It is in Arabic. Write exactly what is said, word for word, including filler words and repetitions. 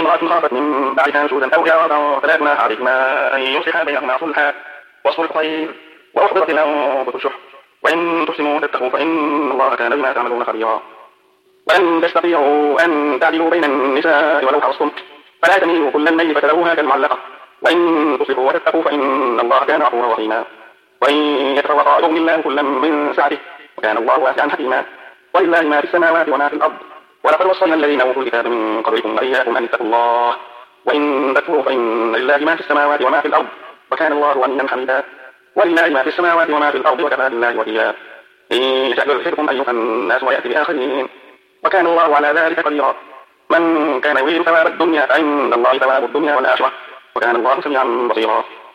امرأة خافت من بعدها نشوزا أو إعراضا فلا جناح عليهما أن يصلحا بينهما صلحا واصبر خير وأحضرت الأنفس الشح وإن تحسنوا وتتقوا فإن الله كان بما تعملون خبيرا. ولن تستطيعوا أن تعدلوا بين النساء ولو حرصتم فلا تميلوا كل الميل فتذروها كالمعلقة وإن تصلحوا وتتقوا فإن الله كان غفورا رحيما. وإن يتفرقا يغني الله كلا من سعته وكان الله واسعا حكيما. ولله ما في السماوات وما في الأرض ولقد وصينا الذين أوتوا الكتاب من قبلكم وإياكم أن اتقوا الله وإن تكفروا فإن لله ما في السماوات وما في الأرض وكان الله غنيا حميدا. ولله ما في السماوات وما في الأرض وكفى بالله وكيلا. إن يشأ يذهبكم أيها الناس ويأتي بآخرين وكان الله على ذلك قديرا. من كان يريد ثواب الدنيا فعند الله ثواب الدنيا والآخرة وكان الله سميعا بصيرا.